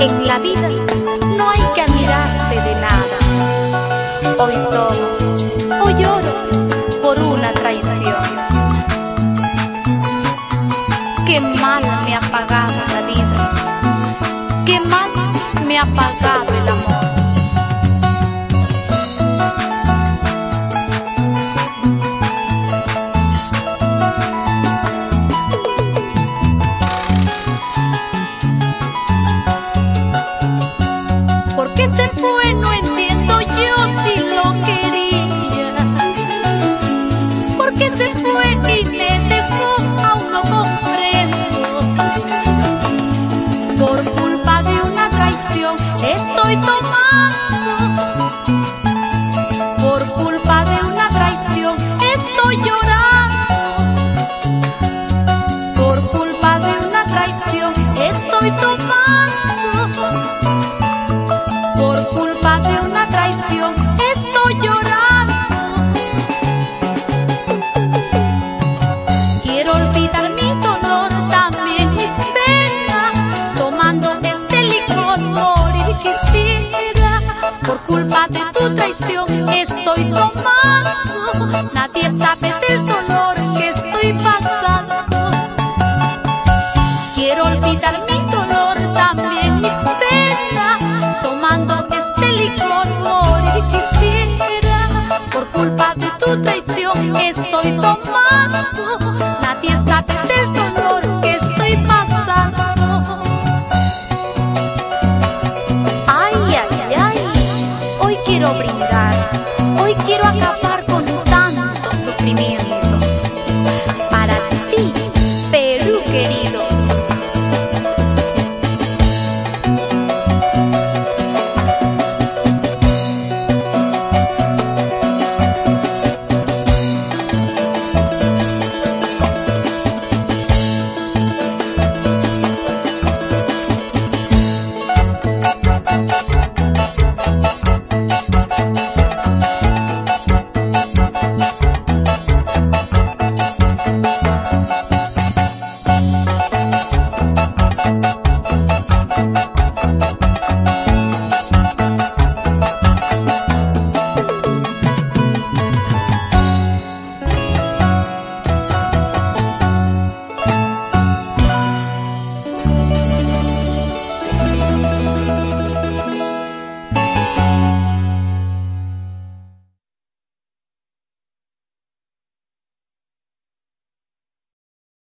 En la vida no hay que admirarse de nada. Hoy tomo, hoy lloro por una traición. Qué mal me ha pagado la vida, qué mal me ha pagado el amor. ¿Por qué se fue? No entiendo yo si lo quería. ¿Por qué se fue y me dejó? Aún no comprendo. Por culpa de una traición estoy tomando. Por culpa de una traición estoy llorando. Por culpa de una traición estoy tomando. Por culpa de una traición estoy llorando. Quiero olvidar mi dolor, también mis penas. Tomando este licor morir quisiera. Por culpa de tu traición estoy tomando. Nadie sabe del dolor que estoy pasando. Quiero olvidar mi dolor, también mis penas. Tomando este licor morir quisiera. Por culpa de tu traición estoy tomando.